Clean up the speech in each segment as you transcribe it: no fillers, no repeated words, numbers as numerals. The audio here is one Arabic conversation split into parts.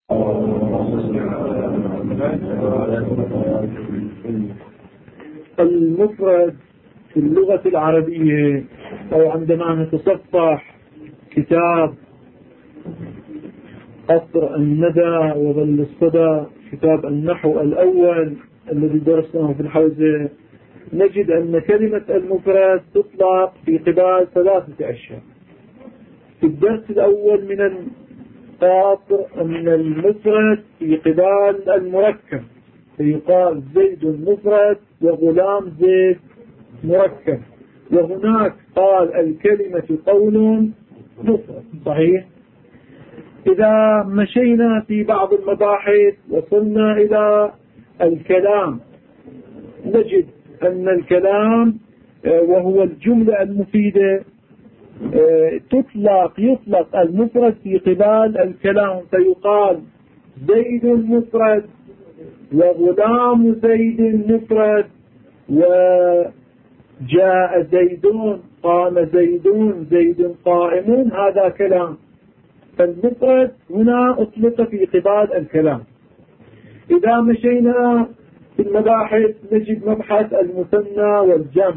المفرد في اللغة العربية أو عندما نتصفح كتاب قصر الندى وظل الصدى كتاب النحو الأول الذي درسناه في الحوزة نجد أن كلمة المفرد تطلق في قبال 3 أشياء. في الدرس الأول من القصر أن المفرد في قبال المركب فيقال زيد مفرد وغلام زيد مركب، وهناك قال الكلمة قول مفرد صحيح. إذا مشينا في بعض المباحث وصلنا إلى الكلام نجد أن الكلام وهو الجملة المفيدة يطلق المفرد في قبال الكلام فيقال زيد مفرد وغلام زيد مفرد وجاء زيدون قام زيدون زيد قائمون، هذا كلام. فالمفرد هنا أطلق في قبال الكلام. إذا مشينا في المباحث نجد مبحث المثنى والجمع،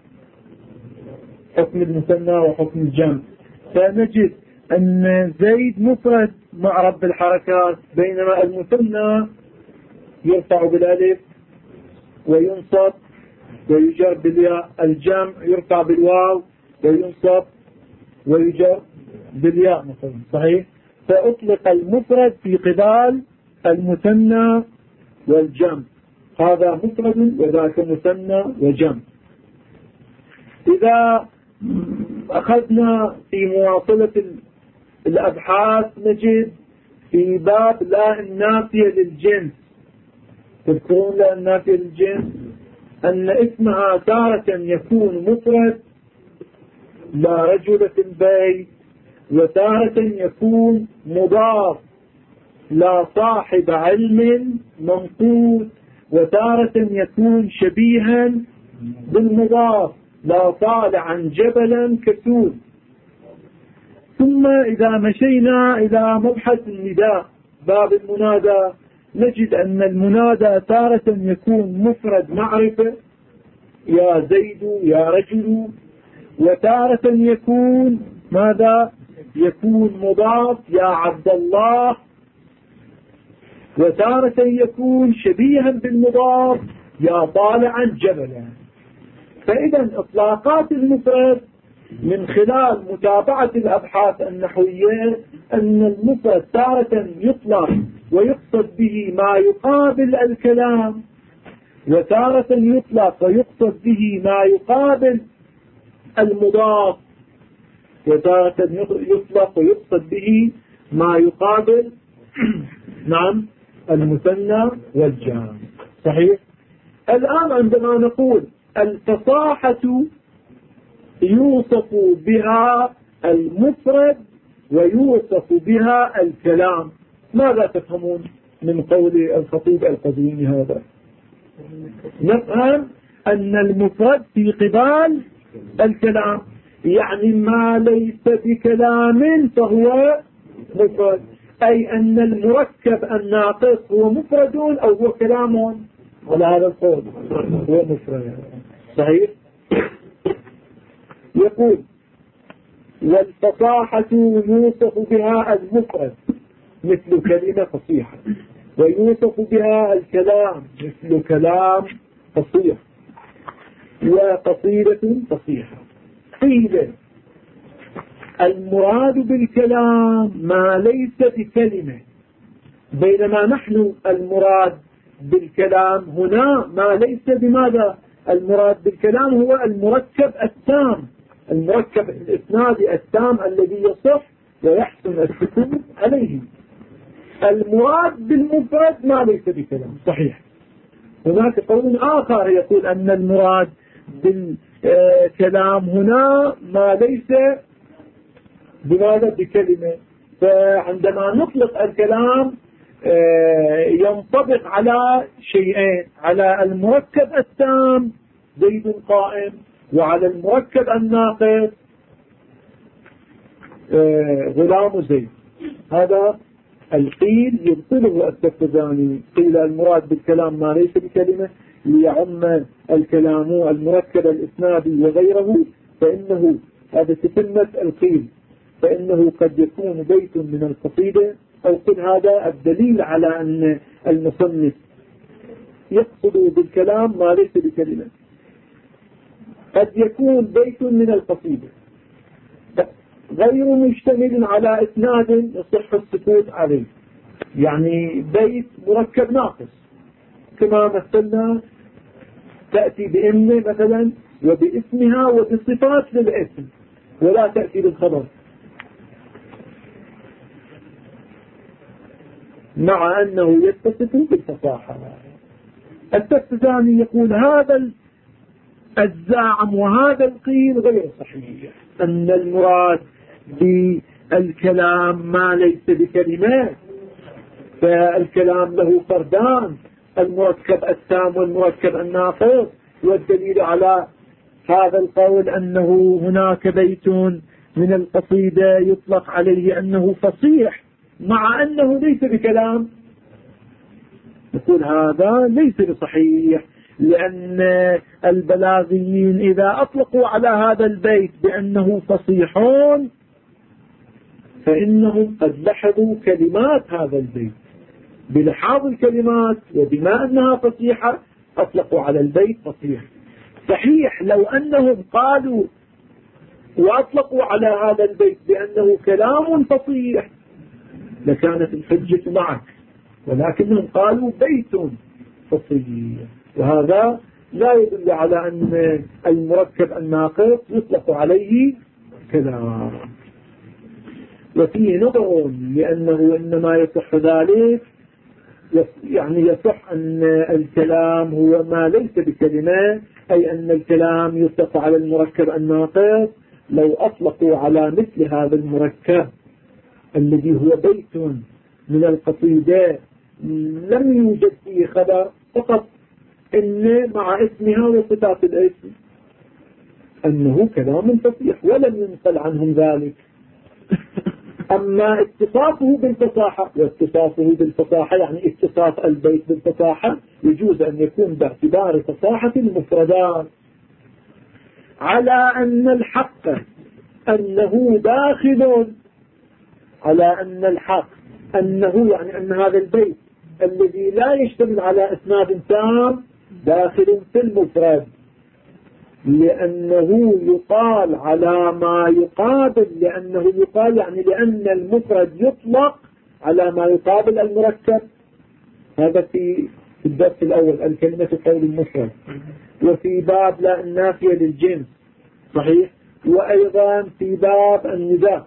حكم المثنى وحكم الجمع، فنجد أن زيد مفرد معرب بالحركات بينما المثنى يرفع بالالف وينصب ويجر بالياء، الجمع يرفع بالواو وينصب ويجر بالياء مثلا صحيح. فأطلق المفرد في قبال المثنى والجمع، هذا مفرد وذاك مثنى وجمع. إذا أخذنا في مواصلة الأبحاث نجد في باب لا النافية للجنس، تذكرون لا النافية للجنس أن اسمها تارة يكون مفرد لا رجل في البيت، وتارة يكون مضاف لا صاحب علم منقوص، وتارة يكون شبيها بالمضاف لا طالعا جبلا كسول. ثم إذا مشينا إلى مبحث النداء باب المنادى نجد أن المنادى تارة يكون مفرد معرفة يا زيد يا رجل، وتارة يكون ماذا؟ يكون مضاف يا عبد الله، وتارة يكون شبيها بالمضاف يا طالعا جبلا. فإذا إطلاقات المفرد من خلال متابعة الأبحاث النحوية أن المفرد تارة يطلق ويقصد به ما يقابل الكلام، وتارة يطلق ويقصد به ما يقابل المضاف، وتارة يطلق ويقصد به ما يقابل نعم المثنى والجمع صحيح. الآن عندما نقول الفصاحة يوصف بها المفرد ويوصف بها الكلام، ماذا تفهمون من قول الخطيب القزويني هذا؟ نفهم أن المفرد في قبال الكلام، يعني ما ليس بكلام فهو مفرد، أي أن المركب الناقص هو مفرد أو هو كلام، على هذا القول هو مفرد صحيح. يقول والفصاحة يوصف بها المفرد مثل كلمة فصيحة، ويوصف بها الكلام مثل كلام فصيح، وقصيدة فصيحة. قيل المراد بالكلام ما ليس بكلمة، بينما نحن المراد بالكلام هنا ما ليس بماذا؟ المراد بالكلام هو المركب التام، المركب الإسنادي التام الذي يصح ويحسن السكوت عليه. المراد بالمفرد ما ليس بكلام صحيح. هناك قول آخر يقول أن المراد بالكلام هنا ما ليس بماذا؟ بكلمة. فعندما نطلق الكلام ينطبق على شيئين، على المركب التام زيد قائم، وعلى المركب الناقص غلام زيد. هذا القيل يبطله التفتزاني. قيل المراد بالكلام ما ليس بكلمة ليعم الكلام المركب الإسنادي وغيره، فإنه هذا تتمة القيل، فإنه قد يكون بيت من القصيدة، أو قل هذا الدليل على أن المصنف يقصد بالكلام ما ليس بكلمة. قد يكون بيت من القصيدة غير مشتمل على إسناد يصح السكوت عليه، يعني بيت مركب ناقص كما مثلنا، تأتي بإن مثلا وباسمها وبصفات للاسم ولا تأتي بالخبر، مع أنه يتصف بالفصاحة. التفتزاني يقول هذا الزعم وهذا القيل غير صحيح، أن المراد بالكلام ما ليس بكلمات، فالكلام له فردان، المركب التام والمركب الناقص. والدليل على هذا القول أنه هناك بيت من القصيدة يطلق عليه أنه فصيح مع أنه ليس بكلام. يقول هذا ليس بصحيح، لأن البلاغيين إذا أطلقوا على هذا البيت بأنه فصيحون فإنهم قد لحظوا كلمات هذا البيت، بلحاظ الكلمات وبما أنها فصيحة أطلقوا على البيت فصيح. صحيح لو أنهم قالوا وأطلقوا على هذا البيت بأنه كلام فصيح لكانت الحجة معك، ولكنهم قالوا بيت فصيح، وهذا لا يدل على أن المركب الناقص يطلق عليه كلام. وفيه نظر، لأنه إنما يصح ذلك، يعني يصح أن الكلام هو ما ليس بكلمة، أي أن الكلام يطلق على المركب الناقص لو أطلقوا على مثل هذا المركب الذي هو بيت من القصيدة لم يوجد فيه خبر، فقط إن مع اسمها وصفات الاسم أنه كلام فصيح ولم ينقل عنهم ذلك. أما اتصافه بالفصاحة، واتصافه بالفصاحة يعني اتصاف البيت بالفصاحة يجوز أن يكون باعتبار فصاحة المفردات، على أن الحق أنه داخل، على أن الحق أنه يعني أن هذا البيت الذي لا يشتمل على إسناد تام داخل في المفرد، لأنه يقال على ما يقابل، لأنه يقال يعني لأن المفرد يطلق على ما يقابل المركب. هذا في الدرس الأول الكلمة قول المفرد، وفي باب لا النافية للجنس صحيح، وأيضا في باب النداء،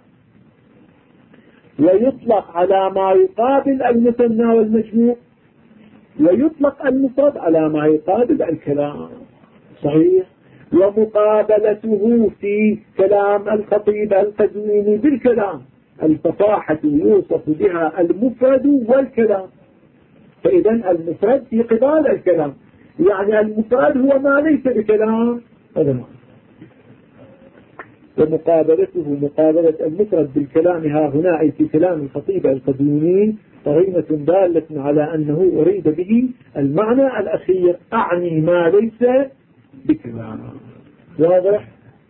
ويطلق على ما يقابل المثنى والمجموع، ويطلق المفرد على ما يقابل الكلام صحيح. ومقابلته في كلام الخطيب القزويني بالكلام الفصاحة يوصف بها المفرد والكلام، فإذا المفرد في قبال الكلام، يعني المفرد هو ما ليس بكلام هذا ما. ومقابلته مقابلة المفرد بالكلام ها هنا أي في كلام الخطيب القزويني قرينة دالة على أنه أريد به المعنى الأخير، أعني ما ليس بكلام. واضح؟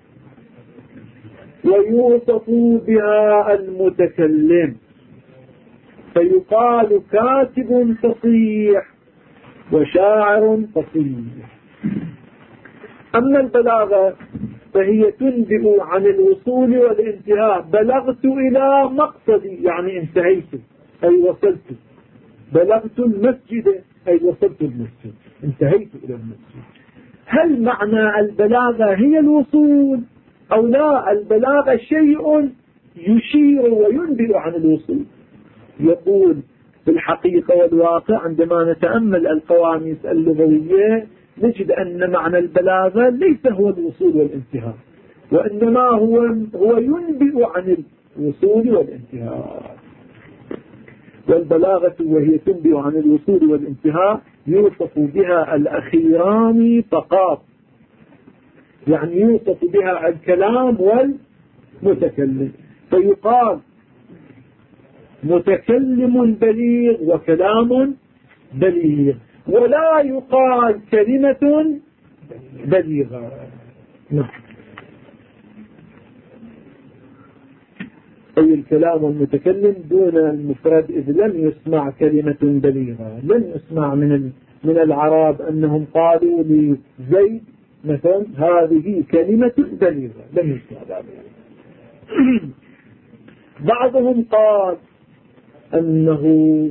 ويوصف بها المتكلم فيقال كاتب فصيح وشاعر فصيح. أما البلاغة فهي تنبئ عن الوصول والانتهاء، بلغت إلى مقصدي يعني انتهيت أي وصلت، بلغت المسجد أي وصلت المسجد، انتهيت إلى المسجد. هل معنى البلاغة هي الوصول أو لا؟ البلاغة شيء يشير وينبئ عن الوصول. يقول في الحقيقة والواقع عندما نتأمل القواميس اللغوية نجد أن معنى البلاغة ليس هو الوصول والانتهاء، وإنما هو ينبئ عن الوصول والانتهاء. والبلاغة وهي تنبئ عن الوصول والانتهاء يوصف بها الأخيران فقط، يعني يوصف بها الكلام والمتكلم. فيقال متكلم بليغ وكلام بليغ، ولا يقال كلمة بليغة. أي الكلام المتكلم دون المفرد، إذ لم يسمع كلمة بليغة. لم يسمع من العرب أنهم قالوا لزيد مثلا هذه كلمة بليغة، لم يسمع ذلك. بعضهم قال أنه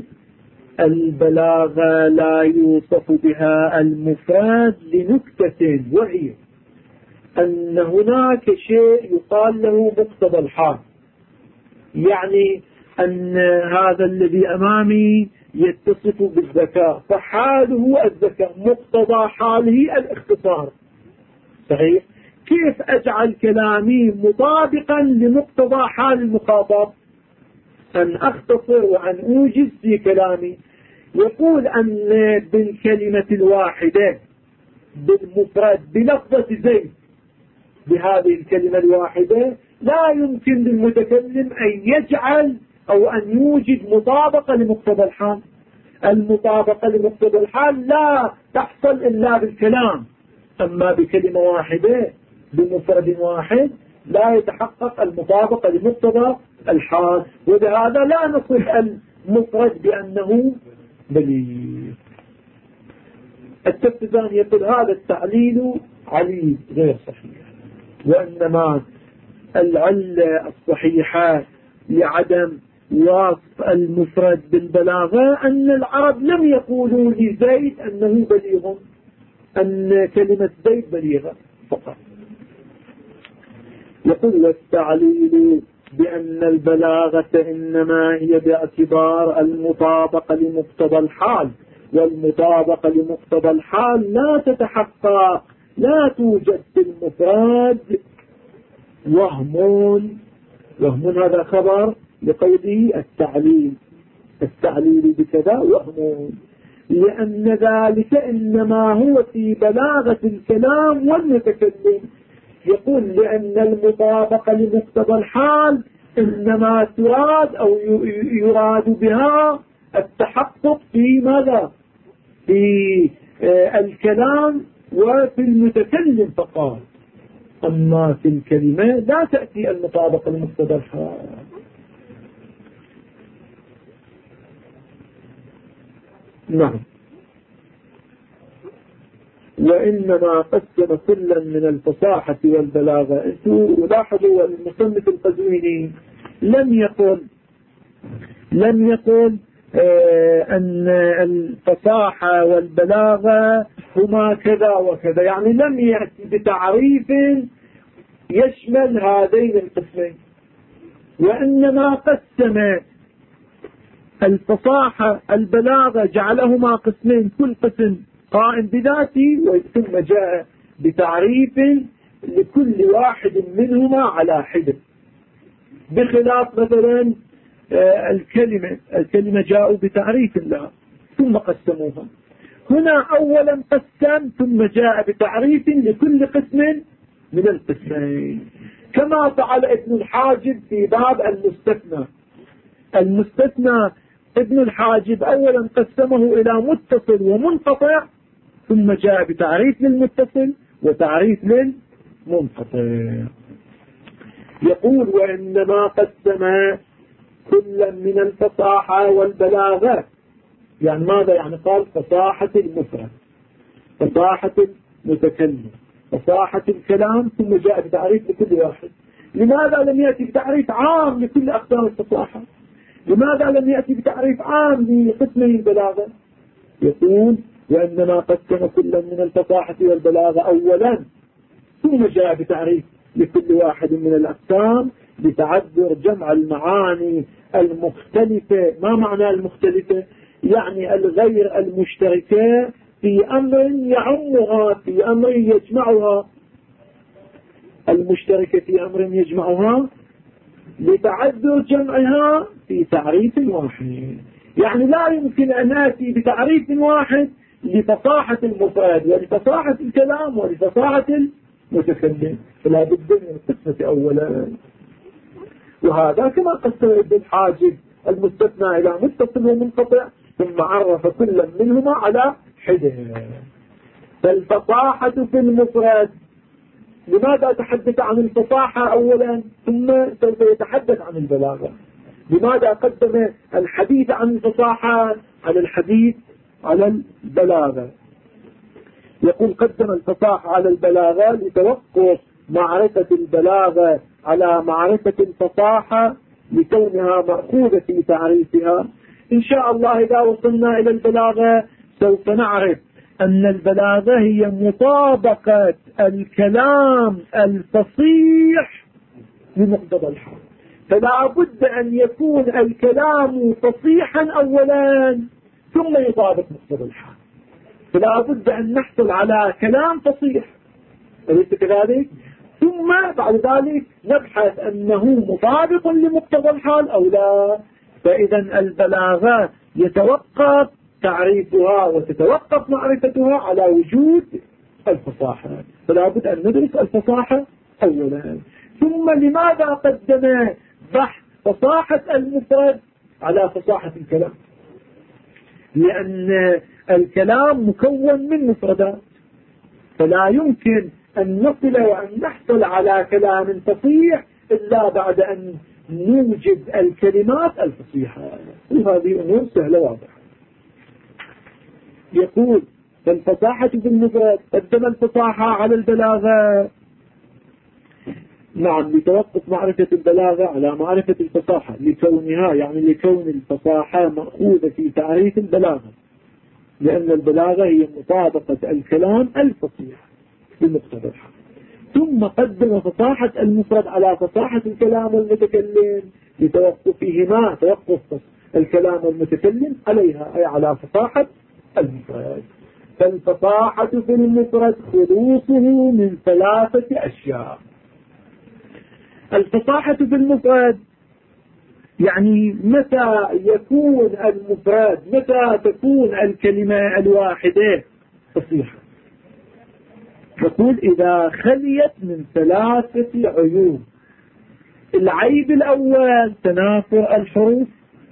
البلاغة لا يوصف بها المفرد لنكتة، وهي أن هناك شيء يقال له مقتضى الحال. يعني أن هذا الذي أمامي يتصف بالذكاء، فحاله الذكاء، مقتضى حاله الاختصار. صحيح؟ كيف أجعل كلامي مطابقا لمقتضى حال المخاطب؟ أن أختصر وأن أوجز في كلامي. يقول أن بالكلمة الواحدة بالمفرد بلفظة زيد، بهذه الكلمة الواحدة لا يمكن للمتكلم أن يجعل أو أن يوجد مطابقة لمقتضى الحال. المطابقة لمقتضى الحال لا تحصل إلا بالكلام، أما بكلمة واحدة بمفرد واحد لا يتحقق المطابقة لمقتضى الحال، ولهذا لا نصف المفرد بأنه بليغ. التفتزاني يقول هذا التعليل عليل غير صحيح، وإنما العلة الصحيحة لعدم وصف المفرد بالبلاغة أن العرب لم يقولوا لزيد أنه بليغ، أن كلمة زيد بليغة فقط. يقول والتعليل بأن البلاغة إنما هي باعتبار المطابقة لمقتضى الحال، والمطابقة لمقتضى الحال لا تتحقق، لا توجد في المفرد وهم هذا خبر لقوله التعليل بكذا وهم، لأن ذلك إنما هو في بلاغة الكلام والمتكلم. يقول لأن المطابقة لمقتضى الحال إنما تراد أو يراد بها التحقق في ماذا؟ في الكلام وفي المتكلم فقط، أما في الكلمة لا تأتي المطابقة لمقتضى الحال. نعم. وإنما قسم كلا من الفصاحة والبلاغة. انتوا لاحظوا المصنف القزويني لم يقل أن الفصاحة والبلاغة هما كذا وكذا، يعني لم يأتي بتعريف يشمل هذين القسمين، وإنما قسم الفصاحة البلاغة جعلهما قسمين، كل قسم قائم بذاته، ثم جاء بتعريف لكل واحد منهما على حدة، بخلاف مثلا الكلمة جاءوا بتعريف لها ثم قسموها. هنا أولا قسم ثم جاء بتعريف لكل قسم من القسمين، كما فعل ابن الحاجب في باب المستثنى. ابن الحاجب أولا قسمه إلى متصل ومنقطع، ثم جاء بتعريف للمتصل وتعريف للمنقطع. يقول وإنما قسم كلا من الفصاحة والبلاغة، يعني ماذا؟ يعني قال فصاحة المفرد، فصاحة المتكلم، فصاحة الكلام، ثم جاء بتعريف لكل واحد. لماذا لم يأتي بتعريف عام لكل أقسام الفصاحة؟ لماذا لم يأتي بتعريف عام لقسمي البلاغة؟ يقول وإنما قسم كلا من الفصاحة والبلاغة أولا، ثم جاء بتعريف لكل واحد من الأقسام لتعذر جمع المعاني المختلفة. ما معنى المختلفة؟ يعني الغير المشتركة في أمر يعمها، في أمر يجمعها، المشتركة في أمر يجمعها لتعذر جمعها في تعريف واحد. يعني لا يمكن أن آتي بتعريف واحد لفصاحة المفرد ولفصاحة الكلام ولفصاحة المتكلم، فلا بد من القسمة أولا. وهذا كما قسم ابن الحاجب المستثنى إلى متصل ومنقطع، ثم عرف كل منهما على حدة. فالفصاحة في المفرد، لماذا تحدث عن الفصاحة أولا ثم سوف يتحدث عن البلاغة؟ لماذا قدم الحديث عن الفصاحة على الحديث على البلاغة؟ يقول قدم الفصاحة على البلاغة لتوقف معرفة البلاغة على معرفة الفصاحة لكونها مأخوذة في تعريفها. إن شاء الله إذا وصلنا إلى البلاغة سوف نعرف أن البلاغة هي مطابقة الكلام الفصيح لمقتضى الحال. فلا بد أن يكون الكلام فصيحا أولا ثم يطابق مقتضى الحال. فلا بد أن نحصل على كلام فصيح، أليس كذلك؟ ثم بعد ذلك نبحث أنه مطابق لمقتضى الحال أو لا. فإذا البلاغة يتوقف تعريفها وتتوقف معرفتها على وجود الفصاحة. فلا بد أن ندرس الفصاحة أولا. ثم لماذا قدم بحث فصاحة المفرد على فصاحة الكلام؟ لأن الكلام مكون من مفردات، فلا يمكن أن نصل وأن نحصل على كلام فصيح إلا بعد أن نوجد الكلمات الفصيحة. وهذه أمور سهلة واضحة. يقول فالفصاحة في المفرد، قدم الفصاحة على البلاغة. نعم، لتوقف معرفة البلاغة على معرفة الفصاحة لكونها، يعني لكون الفصاحة مأخوذة في تعريف البلاغة، لأن البلاغة هي مطابقة الكلام الفصيح بمقتضى الحال. ثم قدم فصاحة المفرد على فصاحة الكلام المتكلم لتوقفهما، توقف الكلام المتكلم عليها، أي على فصاحة المفرد. فالفصاحة في المفرد خلوصه من 3 أشياء. الفصاحة في المفرد يعني متى يكون المفرد، متى تكون الكلمة الواحدة فصيحة؟ يقول إذا خليت من 3 عيوب. العيب الأول تنافر الحروف،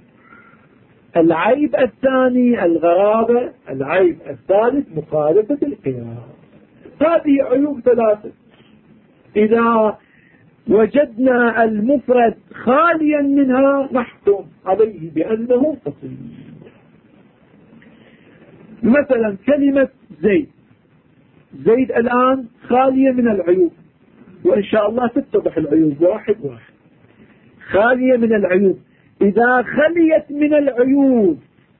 العيب الثاني الغرابة، العيب الثالث مخالفة القياس. هذه عيوب 3. إذا وجدنا المفرد خاليا منها نحكم عليه بأنه فصيح. مثلا كلمة زيد، زيد الآن خالية من العيوب، وإن شاء الله تتضح العيوب واحد واحد. خالية من العيوب، إذا خليت من العيوب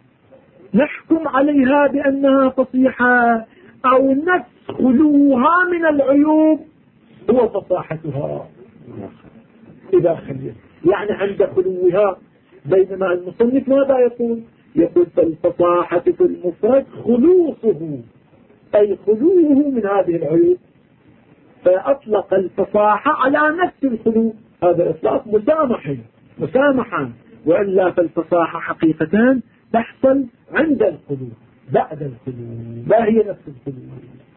نحكم عليها بأنها فصيحة، أو نفس خلوها من العيوب هو فصاحتها إذا خليت، يعني عند خلوها. بينما المصنف ماذا يقول؟ يقول فالفصاحة في المفرد خلوصه، أي خلوه من هذه العيوب. فأطلق الفصاحة على نفس الخلو، هذا إطلاق مسامحا، وإلا فالفصاحة حقيقة تحصل عند الخلو بعد الخلو، لا هي نفس الخلو.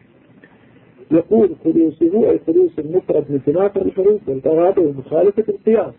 يقول خلوصه أي خلوص المفرد من تنافر الحروف والغرابة ومخالفة القياس.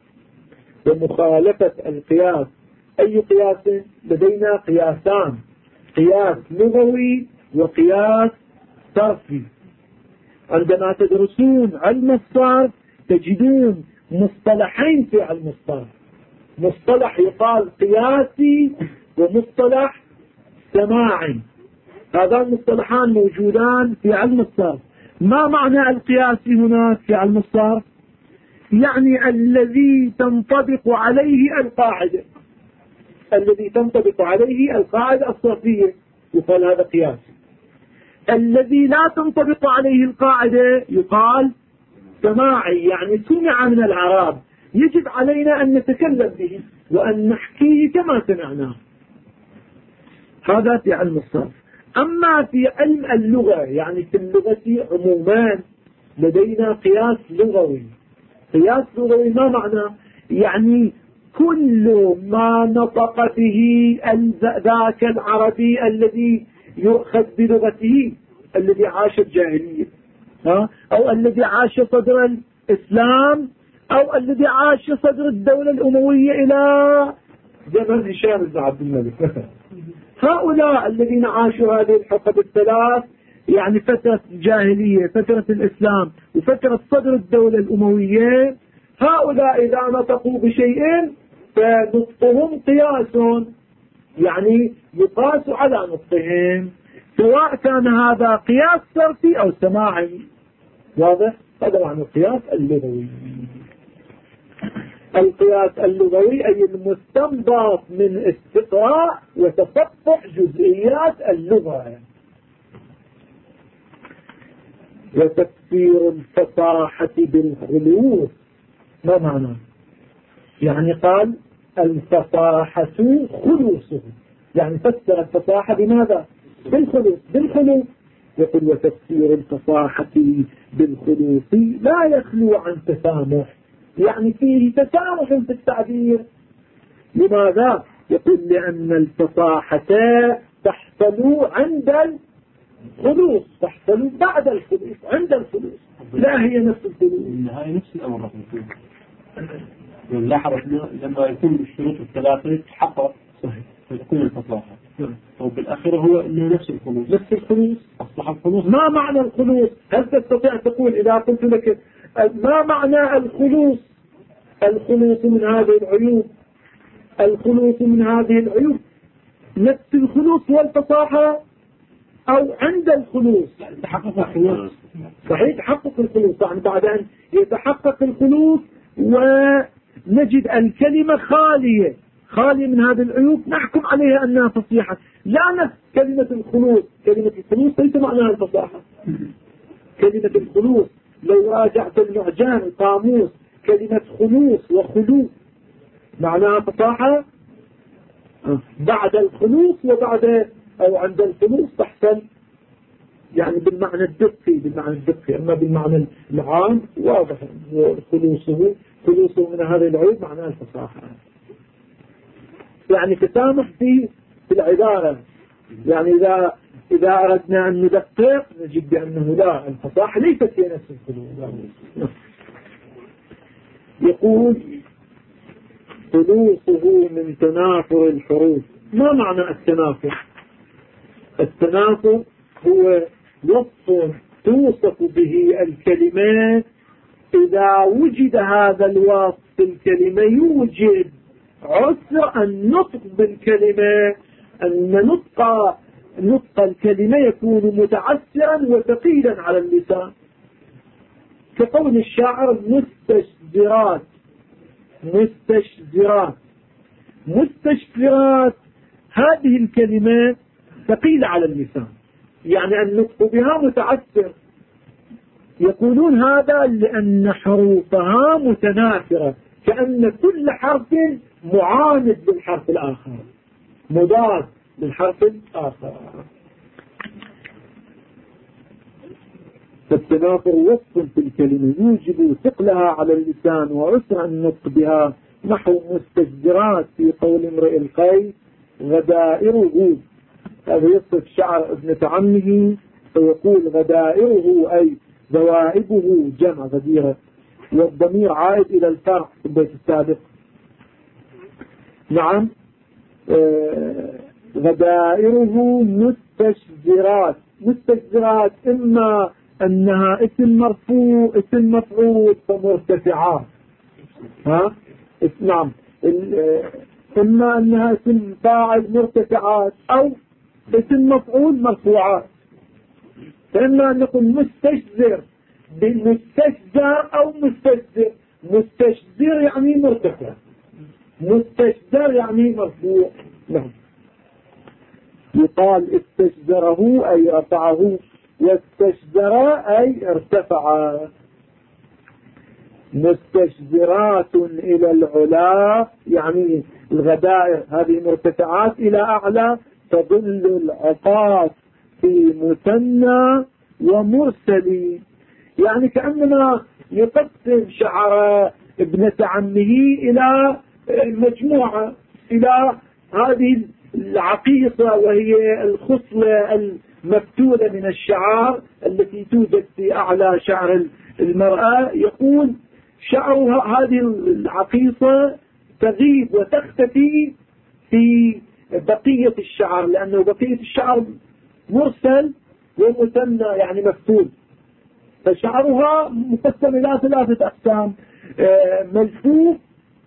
ومخالفة القياس أي قياس؟ لدينا قياسان، قياس لغوي وقياس صرفي. عندما تدرسون علم الصرف تجدون مصطلحين في علم الصرف، مصطلح يقال قياسي ومصطلح سماعي. هذان المصطلحان موجودان في علم الصرف. ما معنى القياسي هناك في علم الصرف؟ يعني الذي تنطبق عليه القاعدة، الذي تنطبق عليه القاعدة الصرفية يقال هذا قياسي. الذي لا تنطبق عليه القاعدة يقال سماعي، يعني سمع من العرب، يجب علينا أن نتكلم به وأن نحكيه كما سمعناه. هذا في علم الصرف. أما في علم اللغة، يعني في اللغة عموما لدينا قياس لغوي. قياس لغوي ما معنى؟ يعني كل ما نطق به ذاك العربي الذي يؤخذ بلغته، الذي عاش الجاهلية أو الذي عاش صدر الإسلام أو الذي عاش صدر الدولة الأموية إلى زمن هشام بن عبد الملك مثلا. هؤلاء الذين عاشوا هذه الحقب الثلاث، يعني فترة الجاهلية، فترة الإسلام، وفترة صدر الدولة الأموية، هؤلاء إذا نطقوا بشيء فنطقهم قياس، يعني يقاس على نطقهم، سواء كان هذا قياس صرفي أو سماعي. واضح؟ هذا معنى القياس اللغوي. القياس اللغوي أي المستنبط من استقراء وتصفح جزئيات اللغة. وتفسير الفصاحة بالخلوص، ما معنى؟ يعني قال الفصاحة خلوصه، يعني فسر الفصاحة بماذا؟ بالخلوص. بالخلوص يقول وتفسير الفصاحة بالخلوص لا يخلو عن تسامح، يعني فيه تسامح في التعبير. لماذا؟ يقول لأن الفصاحة تحصل عند الخلوص، تحصل بعد الخلوص، عند الخلوص، لا هي نفس الخلوص. هاي نفس الأمر نلاحظ لما يكون الشروط الثلاثة تحقق يكون الفصاحة، وبالآخر هو إنه نفس الخلوص. نفس الخلوص أصبح الخلوص. ما معنى الخلوص؟ هل تستطيع تقول إذا قلت لك ما معنى الخلوص؟ الخلوص من هذه العيوب، الخلوص من هذه العيوب، نفس الخلوص والفصاحة أو عند الخلوص؟ تحقق الخلوص. صحيح، تحقق الخلوص. يعني بعد أن يتحقق الخلوص ونجد الكلمة خالية من هذه العيوب نحكم عليها أنها فصيحة. لا نفس كلمة الخلوص. كلمة الخلوص ليس معناها الفصاحة. كلمة الخلوص لو راجعت المعجم القاموس كلمة خلوص وخلو معناها فصاحة بعد الخلوص وبعد أو عند الخلوص تحصل، يعني بالمعنى الدقي. أما بالمعنى العام واضح خلوصه من هذه العيوب معناها الفصاحة، يعني تسامح في العبارة. يعني إذا أردنا أن ندقق نجد بأنه لا، الفصاحة ليست هي نفس الخلوص. يقول خلوصه من تنافر الحروف. ما معنى التنافر؟ التنافر هو وصف توصف به الكلمات، إذا وجد هذا الوصف في الكلمة يوجد عسر النطق بالكلمة، أن نطق الكلمة يكون متعسرا وثقيلا على اللسان، كقول الشاعر مستشزرات. هذه الكلمات ثقيلة على اللسان، يعني النطق بها متعسر. يقولون هذا لأن حروفها متنافرة، كأن كل حرف معاند للحرف الآخر، مضاد للحرف الآخر. فالتنافر وصف في الكلمة يوجب ثقلها على اللسان وعسر النطق بها، نحو مستجدرات في قول امرئ القيس غدائره. هذا يصف شعر ابنة عمه فيقول غدائره أي ذوائبه جمع غديرة، والضمير عائد إلى الفرع في البيت السابق. نعم، غدائره مستشزرات إما أنها اسم مرفوع اسم مفعول فمرتفعات، نعم، إما أنها اسم فاعل مرتفعات أو اسم مفعول مرفوعات. فإما أن نقول مستشزر بالمستشزر أو مستشزر. مستشزر يعني مرتفع، مستشزر يعني مرفوع. نعم، يقال استشزره أي رفعه، واستشزر أي ارتفع. مستشزرات إلى العلا، يعني الغدائر هذه مرتفعات إلى أعلى، تظل العقاص في مثنى ومرسل. يعني كأنما يقسم شعر ابنة عمه إلى مجموعة، إلى هذه العقيصة وهي الخصلة المفتولة من الشعر التي توجد في أعلى شعر المرأة. يقول شعرها هذه العقيصة تغيب وتختفي في بقية الشعر، لأنه بقية الشعر مرسل ومثنى يعني مفتول، فشعرها مقسم إلى 3 أقسام: ملفوف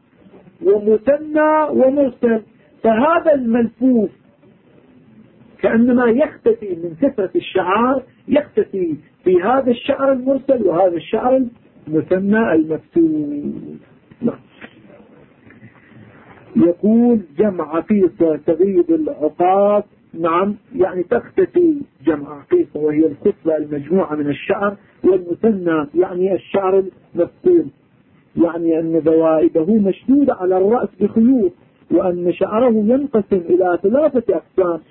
ومثنى ومرسل. فهذا الملفوف كأنما يختفي من كثرة الشعر، يختفي في هذا الشعر المرسل وهذا الشعر المثنى المفتول. يقول جمع عقيصة تغيب العقاص. نعم، يعني تختفي جمع عقيصة وهي الخصلة المجموعة من الشعر، والمثنى يعني الشعر المفتول، يعني أن ذوائبه مشدودة على الرأس بخيوط، وأن شعره ينقسم إلى 3 أقسام،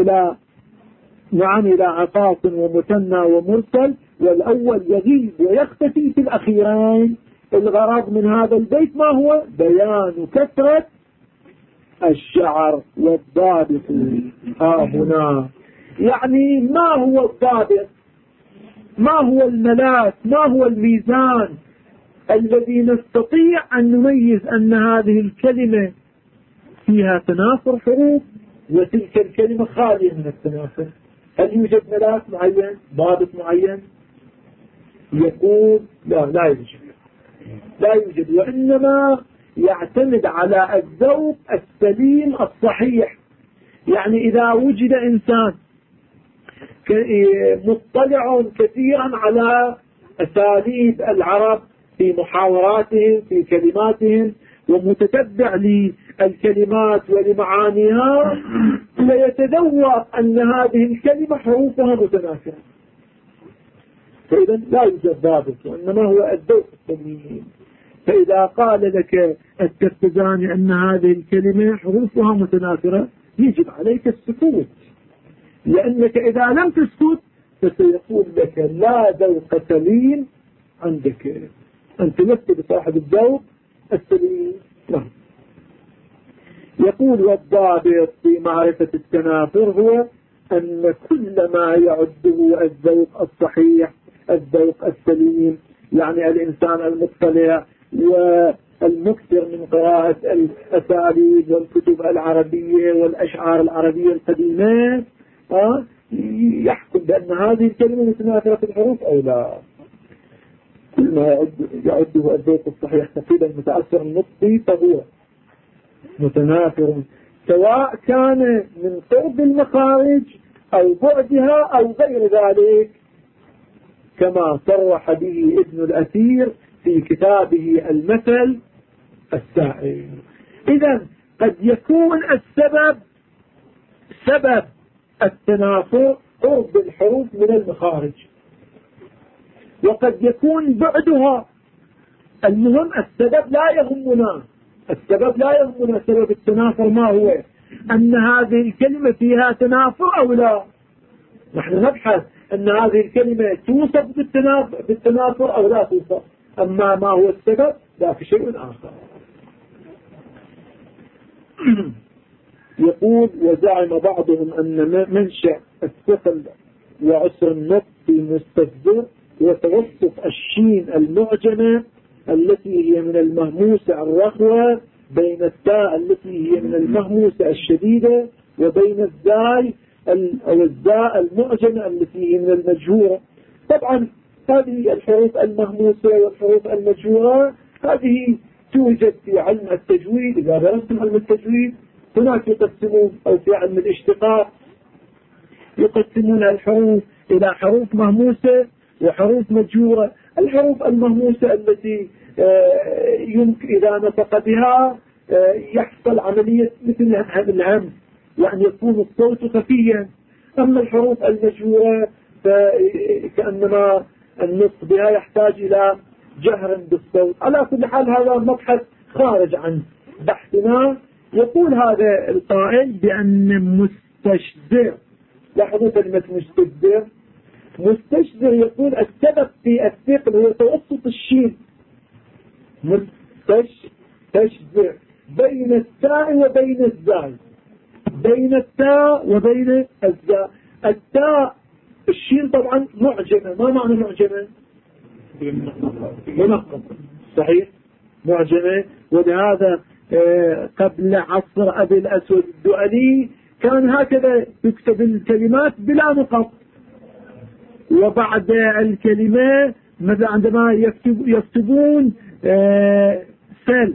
إلى عقاص ومثنى ومرسل، والأول يغيب ويختفي في الأخيرين. الغرض من هذا البيت ما هو؟ بيان كثرة الشعر والضابط. هنا يعني ما هو الضابط، ما هو الملاك، ما هو الميزان الذي نستطيع أن نميز أن هذه الكلمة فيها تناثر حروف وتلك الكلمة خالية من التناثر؟ هل يوجد ملاك معين، ضابط معين؟ يقول لا يوجد، وإنما يعتمد على الذوق السليم الصحيح. يعني إذا وجد إنسان مطلع كثيرا على أساليب العرب في محاوراتهم في كلماتهم، ومتتبع للكلمات ولمعانيها، فيتذوق أن هذه الكلمة حروفها متناثرة. فإذا لا يوجد ضابط، وإنما هو الذوق السليم. فإذا قال لك الترتزاني أن هذه الكلمة حروفها متناثرة، يجب عليك السكوت، لأنك إذا لم تسكت فسيقول لك لا ذوق سليم عندك، أنت لست بصاحب الذوق السليم. يقول والضابط في معرفة التناثر هو أن كل ما يعده الذوق الصحيح، الذوق السليم، يعني الإنسان المطلع والمكثر من قراءة الأساليب والكتب العربية والأشعار العربية القديمة، يحكم بأن هذه الكلمة متناثرة في الحروف أو لا. كل ما يعده الذوق الصحيح تقريبا المتأثر النطقي فهو متناثر، سواء كان من قرب المخارج أو بعدها أو غير ذلك، كما صرح به ابن الأثير في كتابه المثل السائل. إذن قد يكون سبب التناثر قرب الحروف من المخارج، وقد يكون بعدها. المهم السبب لا يهمنا، سبب التناثر ما هو؟ أن هذه الكلمة فيها تناثر أو لا. نحن نبحث أن هذه الكلمة توصف بالتناثر أو لا توصف، أما ما هو السبب ذاك شيء آخر. يقول وزعم بعضهم أن منشأ الثقل وعسر النطق في مستفزر وتوسط الشين المعجمة التي هي من المهموسة الرخوة بين التاء التي هي من المهموسة الشديدة وبين الزاي أو الزاء المعجمة التي هي من المجهورة. طبعا هذه الحروف المهموسة والحروف المجهورة هذه توجد في علم التجويد. إذا درستم علم التجويد هناك يقسمون، أو في علم الاشتقاق يقسمون الحروف إلى حروف مهموسة وحروف مجهورة. الحروف المهموسة التي يمكن إذا نطق بها يحصل عملية مثل الهمس، يعني يكون الصوت خفيا. أما الحروف المجهورة فكأنما النطق بها يحتاج إلى جهر بالصوت. على كل حال هذا مبحث خارج عن بحثنا. يقول هذا القائل بأن مستشذر، لاحظوا كلمة مستشذر يقول السبب في الثقل هو توسط الشين، مستشذر بين التاء وبين الزاي، بين التاء وبين الزاء. التاء الشين طبعا معجمة. ما معنى معجمة؟ منقطة، صحيح، معجمة. ولهذا قبل عصر أبي الأسود الدؤلي كان هكذا تكتب الكلمات بلا نقط، وبعد الكلمة مثلا عندما يكتبون سل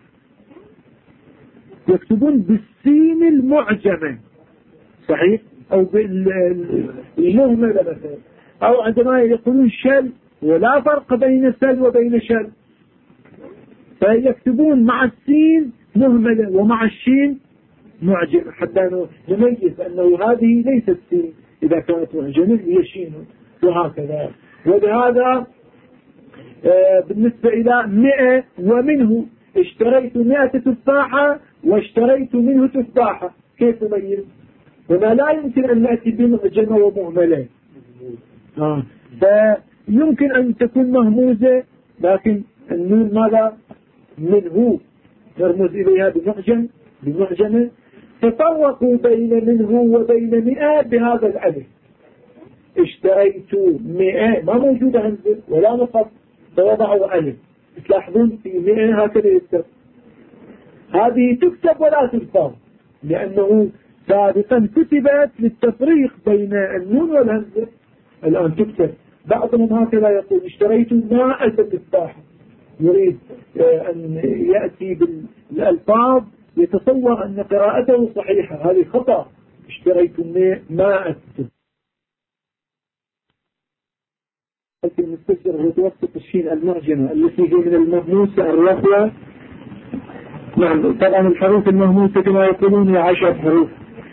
يكتبون بالسين المعجمة، صحيح، أو بالمهملة مثلا، أو عندما يقولون شل ولا فرق بين سل وبين شل، فيكتبون مع السين مهملة ومع الشين معجمة حتى نميز أنه هذه ليست سين، إذا كانت معجمة هي شين، وهكذا. ولهذا بالنسبة إلى 100 ومنه اشتريت 100 تفاحة واشتريت منه تفاحة، كيف نميز؟ هنا لا يمكن أن نأتي بمعجمة ومهملة، فيمكن أن تكون مهموزة، لكن النون ماذا؟ منه نرمز إليها بمعجمة. تفرقوا بين منه وبين 100 بهذا الألف. اشتريت 100 ما موجودة همزة ولا نقط، فوضعوا ألف. تلاحظون في 100 هكذا يكتب، هذه تكتب ولا تلفظ، لأنه سابقا كتبت للتفريق بين النون والهمزة، الآن تكتب. بعضهم هكذا يقول اشتريت 100 تفاحة، يريد أن يأتي بالألفاظ يتصور أن قراءته صحيحة، هذه خطأ. اشتريت 100 المستشر هو توسط الشين المعجمة التي هي من المهموسة الرخوة. نعم، طبعا الحروف المهموسة كما يقولون هي 10 حروف،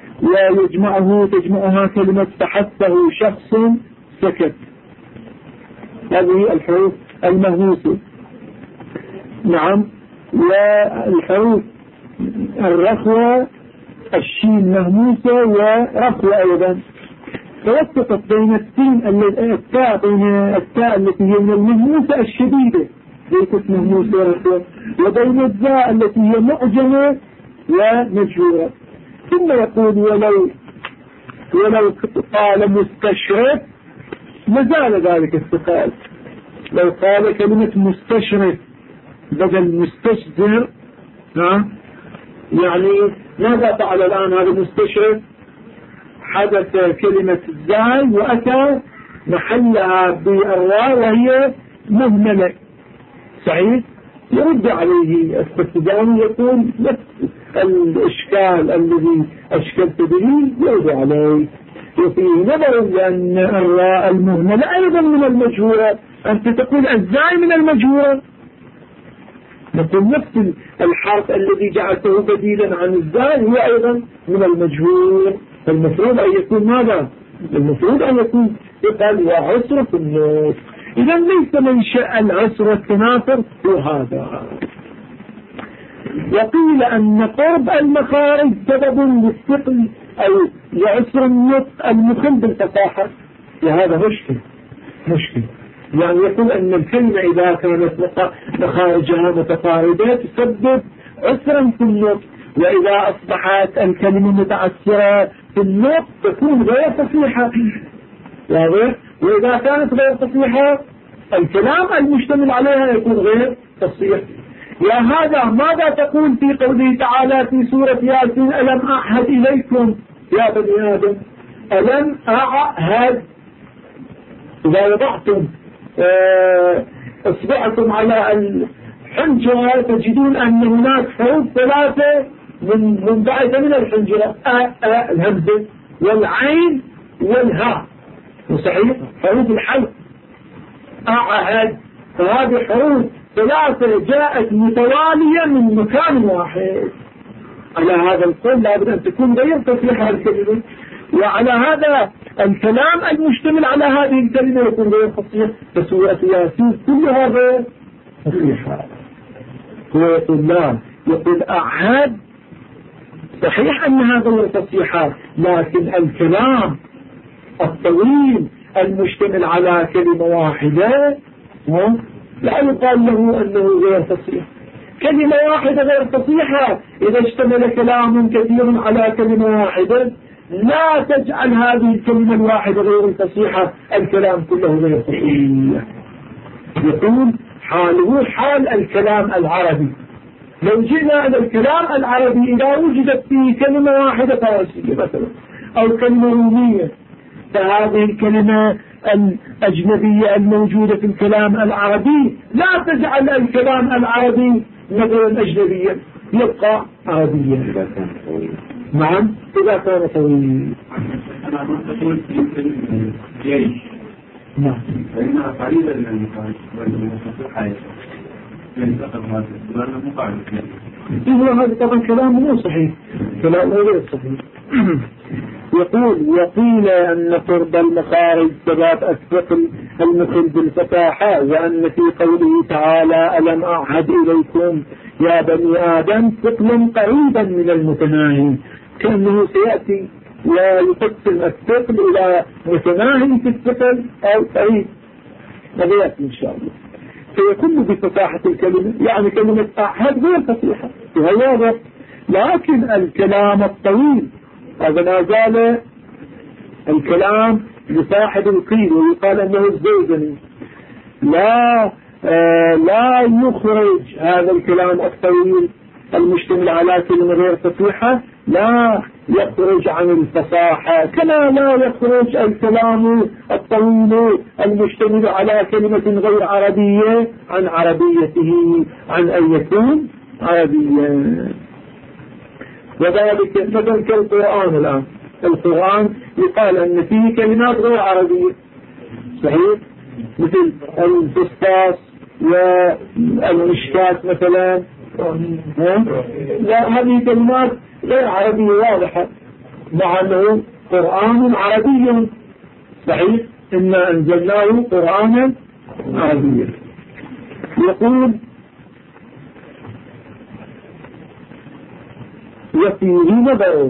تجمعها كلمة تحسه شخص سكت، هذه الحروف المهموسة. نعم، والحروف الرخوة الشين مهموسة ورخوة أيضا، توسطت بين التاء بين التاء التي هي من المهموسة الشديدة ليست مهموسة ورخوة، وبين الزاء التي هي معجمة ومجهورة. ثم يقول ولو قال مستشرف مازال ذلك الثقال. لو قال كلمة مستشرف بدل مستشزر، يعني ماذا فعل الآن هذا المستشرف؟ حدث كلمة الزاي وأتى محلها بالراء وهي مهملة، صحيح؟ يرد عليه السفداني يقول نفس الإشكال الذي أشكلت به يرد عليه، وفيه نظر لأن الراء المهملة أيضا من المجهورة، أنت تقول الزاي من المجهورة، نقول نفس الحرف الذي جعلته بديلا عن الزاي هو أيضا من المجهور، المفروض أن يكون ماذا؟ المفروض أن يكون ثقل وعسر في النص. إذا ليس منشأ العسر والتناثر هو هذا. وقيل أن قرب المخارج سبب للثقل أو لعسر النطق المخل بالفصاحة، وهذا مشكل. يعني يقول أن الكلمة إذا كانت مخارجها متقاربة تسبب عسرا في النطق، وإذا أصبحت الكلمة متعسرة في النطق تكون غير فصيحة، وإذا كانت غير فصيحة الكلام المشتمل عليها يكون غير فصيح. يا هذا ماذا تقول في قوله تعالى في سورة ياسين ألم أعهد إليكم يا بني آدم؟ ألم أعهد، إذا وضعتم اصبعتم على الحنجرة تجدون أن هناك حروف 3 منبعثة من الحنجرة، الهمزة والعين والهاء، وصحيح حروف الحلق أعهد، فهذه حروف 3 جاءت متوالية من مكان واحد. على هذا القول لابد أن تكون غير فصيحة الكلمة، وعلى هذا الكلام المشتمل على هذه الكلمة يكون غير فصيح، فسورة ياسين كلها غير فصيحة. هو يقول لا، يقول أعهد صحيح أنها غير فصيحة، لكن الكلام الطويل المشتمل على كلمة واحدة لا يقال له أنه غير فصيح. كلمة واحدة غير فصيحة إذا اشتمل كلام كثير على كلمة واحدة، لا تجعل هذه الكلمة الواحدة غير الفصيحة الكلام كله غير فصيح. يقول حاله حال الكلام العربي، لو جئنا إلى الكلام العربي إذا وجدت فيه كلمة واحدة فارسية مثلا أو كلمة رومية، فهذه الكلمة الأجنبية الموجودة في الكلام العربي لا تجعل الكلام العربي مثلا أجنبيا، يبقى عربيا. نعم إذا كان طويل. نعم فإنها قليلة للمفاتيح هذا طبعا كلام مو صحيح، كلام غير صحيح. يقول وقيل أن قرب المخارج سبب الثقل المثل بالفتاحة، وأن في قوله تعالى ألم أعهد إليكم يا بني آدم ثقلا قريبا من المتناهي، كأنه سيأتي ويقسم الثقل إلى متناهي في الثقل أو قريب، هذا يأتي إن شاء الله. فيكون بفتاحة الكلمة، يعني كلمة أعهد غير فصيحة وهذا، لكن الكلام الطويل هذا ما زال الكلام لصاحب القيل، ويقال أنه الزوجني لا يخرج هذا الكلام الطويل المشتمل على كلمة غير فصيحة لا يخرج عن الفصاحة، كما لا يخرج الكلام الطويل المشتمل على كلمة غير عربية عن عربيته، عن أن يكون عربيا. وذلك مثلا كالقرآن الآن، القرآن يقال أن فيه كلمات غير عربية صحيح، مثل الفسطاس والمشكات مثلا، لا هذه كلمات غير عربية واضحة، مع أنه قرآن عربي صحيح، إنا أنزلناه قرآنا عربيا. يقول وفيه نظر،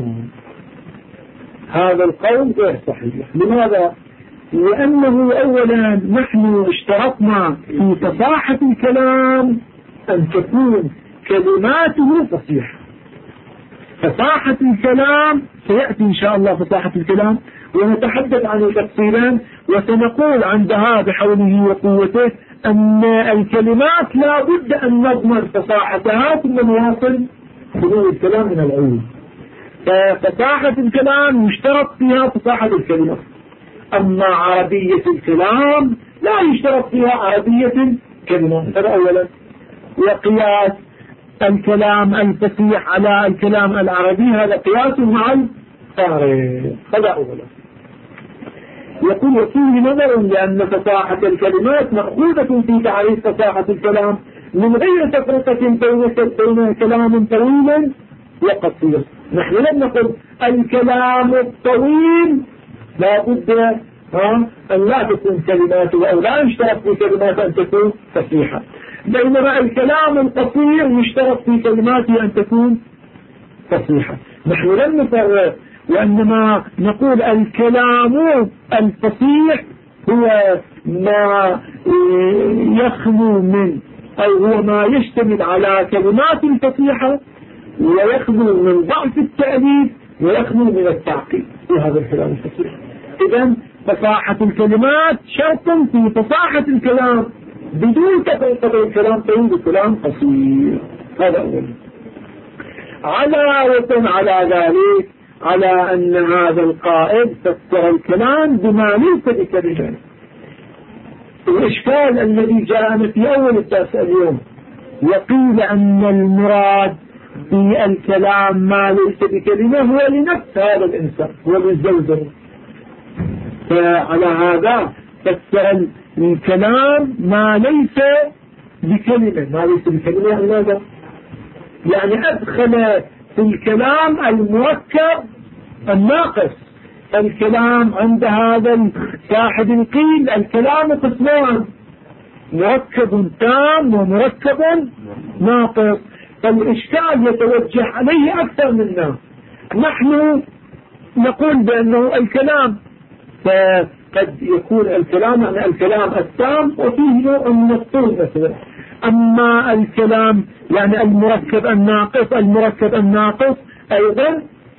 هذا القول غير صحيح. لماذا؟ لأنه أولا نحن اشترطنا في فصاحة الكلام أن تكون كلماته فصيحة. فصاحة الكلام سيأتي إن شاء الله فصاحة الكلام ونتحدث عن التفصيلين، وسنقول عندها بحوله وقوته أن الكلمات لا بد أن نضمن فصاحتها ثم نواصل خلو الكلام من العلم. ففصاحة الكلام يشترط فيها فصاحة الكلمة، أما عربية الكلام لا يشترط فيها عربية الكلمة. هذا أولا. وقياس الكلام الفصيح على الكلام العربي هذا قياس مع الفارق. هذا أولا. يقول وفيه نظر، لأن فصاحة الكلمات مأخوذة في تعريف فصاحة الكلام من غير تفرقة بين كلام طويل وقصير. نحن لم نقل الكلام الطويل لا بد أن لا تكون كلماته أو لا يشترط في كلمات أن تكون فصيحة، بينما الكلام القصير يشترط في كلماته أن تكون فصيحة. نحن لم نفرق، وإنما نقول الكلام الفصيح هو ما يخلو من أو هو ما يشتمل على كلمات فصيحة ويخلو من ضعف التأليف ويخلو من التعقيد في هذا الكلام الفصيح. إذن فصاحة الكلمات شرط في فصاحة الكلام، بدون تفرقة الكلام طويل والكلام قصير. هذا أولا. علاوة على ذلك على أن هذا القائد فسر الكلام بما ليس بكلمة. الإشكال الذي جاءنا في أول الدرس اليوم، وقيل أن المراد في الكلام ما ليس بكلمة هو لنفس هذا الإنسان، هو للزوجة. فعلى هذا فسر الكلام ما ليس بكلمة. ما ليس بكلمة يعني ماذا؟ يعني أدخل في الكلام المركب الناقص. الكلام عند هذا صاحب القيل الكلام قسمان، مركب تام ومركب ناقص. فالإشكال يتوجه عليه أكثر منا. نحن نقول بأنه الكلام، فقد يكون الكلام يعني الكلام التام وفيه نوع من الطول مثلا. أما الكلام يعني المركب الناقص، المركب الناقص أيضا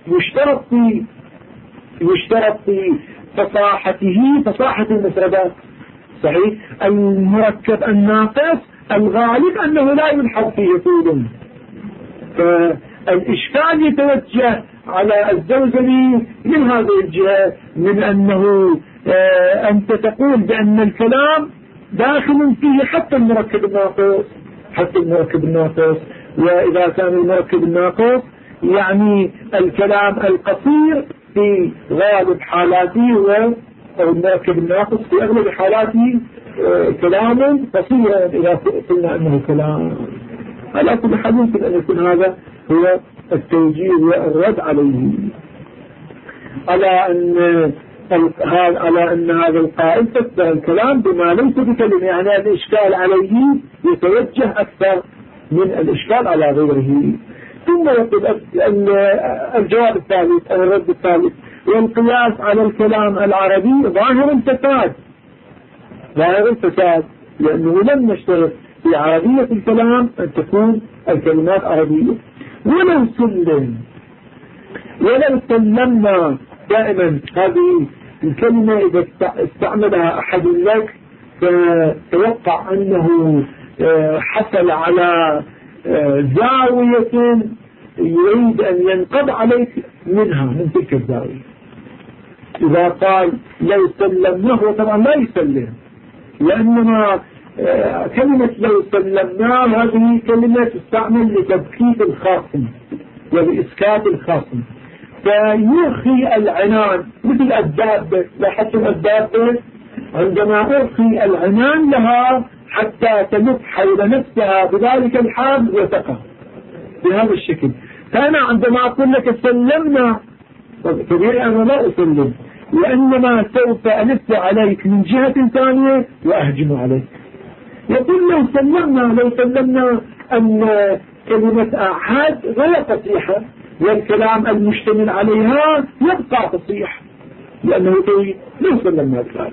يشترط في فصاحته فصاحة المفردات صحيح. المركب الناقص الغالب أنه لا يلحظ فيه طول، فالإشكال يتوجه على الزوزني من هذه الجهة، من أنه أنت تقول بأن الكلام داخل فيه حتى المركب الناقص، وإذا كان المركب الناقص يعني الكلام القصير في غالب حالاته، أو المركب الناقص في أغلب حالاته كلام قصير إذا قلنا أنه كلام. على كل حال يمكن أن يكون هذا هو التوجيه والرد عليه، على أن هذا القائل تشبه الكلام بما ليس بكلمة، يعني الإشكال عليه يتوجه أكثر من الإشكال على غيره. ثم يقول الجواب الثالث أو الرد الثالث: والقياس على الكلام العربي ظاهر الفساد، لأنه لم نشترط في عربية الكلام أن تكون الكلمات عربية. ولو سلمنا دائما هذه الكلمة إذا استعملها أحد لك فتوقع أنه حصل على زاوية يريد أن ينقض عليك منها، من تلك الزاوية. إذا قال لو سلمناه، طبعا لا يسلم، لأنما كلمة لو سلمناه هذه كلمة تستعمل لتبكيت الخاصم ولإسكات الخاصم، فيرخي العنان مثل الدابة. لاحظتم الدابة عندما أرخي العنان لها حتى تلف حول نفسها بذلك الحال وتقع بهذا الشكل. فأنا عندما أقول لك سلمنا، طبيعي أنا لا أسلم، وإنما سوف ألف عليك من جهة ثانية وأهجم عليك. يقول لو سلمنا أن كلمة أعهد غير فصيحة، والكلام المشتمل عليها يبقى فصيح لأنه طويل. لو سلمنا ذلك،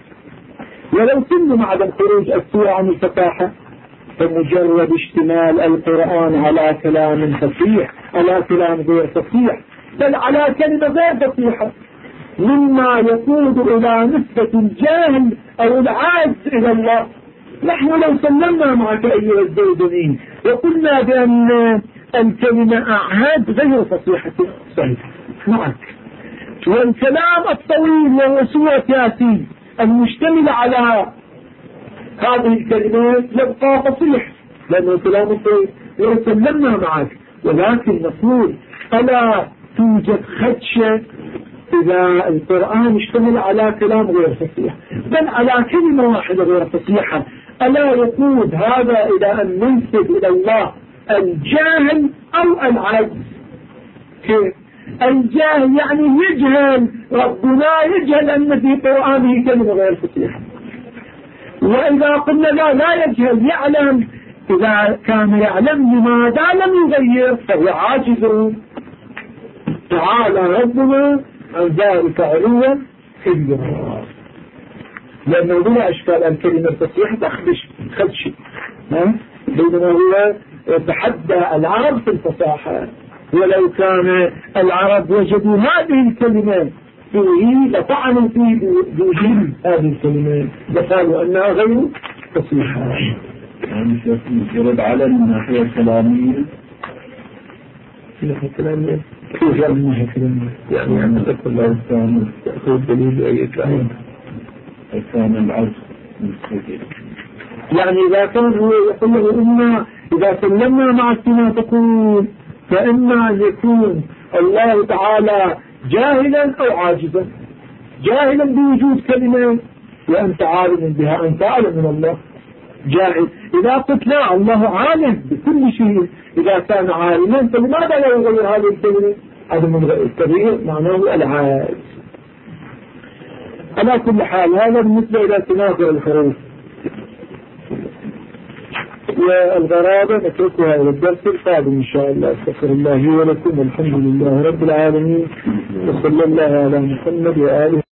ولو سلم عدم خروج السورة عن الفصاحة، فمجرد اشتمال القرآن على كلام فصيح على كلام غير فصيح، بل على كلمة غير فصيحة، مما يقود إلى نسبة الجاهل أو العاجز إلى الله. نحن لو سلمنا معك أيها الزوجين وقلنا بأن الكلمة أعهد غير فصيحة صحيح معك، والكلام الطويل والرسوة السياسي المشتمل على هذه الكلمات يبقى فصيح لأنه كلام طويل. لو سلمنا معك، ولكن نقول ألا توجد خدشة إذا القرآن اشتمل على كلام غير فصيح، بل على كلمة واحدة غير فصيحة، ألا يقود هذا إلى أن ننسب إلى الله الجاهل أو العجز؟ كيف؟ الجاهل يعني يجهل، ربنا يجهل أن في قرآنه كلمة غير فصيحة. وإذا قلنا لا يجهل، يعلم، إذا كان يعلم لماذا لم يغير فهو عاجز. تعالى ربنا عن ذلك علوا كبيرا، لأنه بلا أشكال الكلمة الفصيحة خدش، بينما هو يتحدى العرب في الفصاحة. ولو كان العرب وجدوا هذه الكلمات فيه لطعنوا فيه بوجود هذه الكلمات، لقالوا أنها غير فصيحة. يعني يرد على الناحية الكلامية، الناحية الكلامية كيف الناحية الكلامية؟ يعني أن تقول الله تعالى تأخذ دليل أي كلام كان العرض مستقيم. يعني إذا كان هو يقول له إنا إذا سلمنا مع ما تقول، فإما أن يكون الله تعالى جاهلا أو عاجزا. جاهلا بوجود كلمة وأنت عالم بها، أنت أعلم من الله. جاهل إذا قلت لا، الله عالم بكل شيء. إذا كان عالما فلماذا لا يغير هذه الكلمة؟ عدم التغيير معناه العاجز. على كل حال هذا بالنسبة إلى تنازع الحروف والغرابة نتركها إلى الدرس القادم إن شاء الله. استغفر الله ولكم، والحمد لله رب العالمين، وصلى الله على محمد وآله.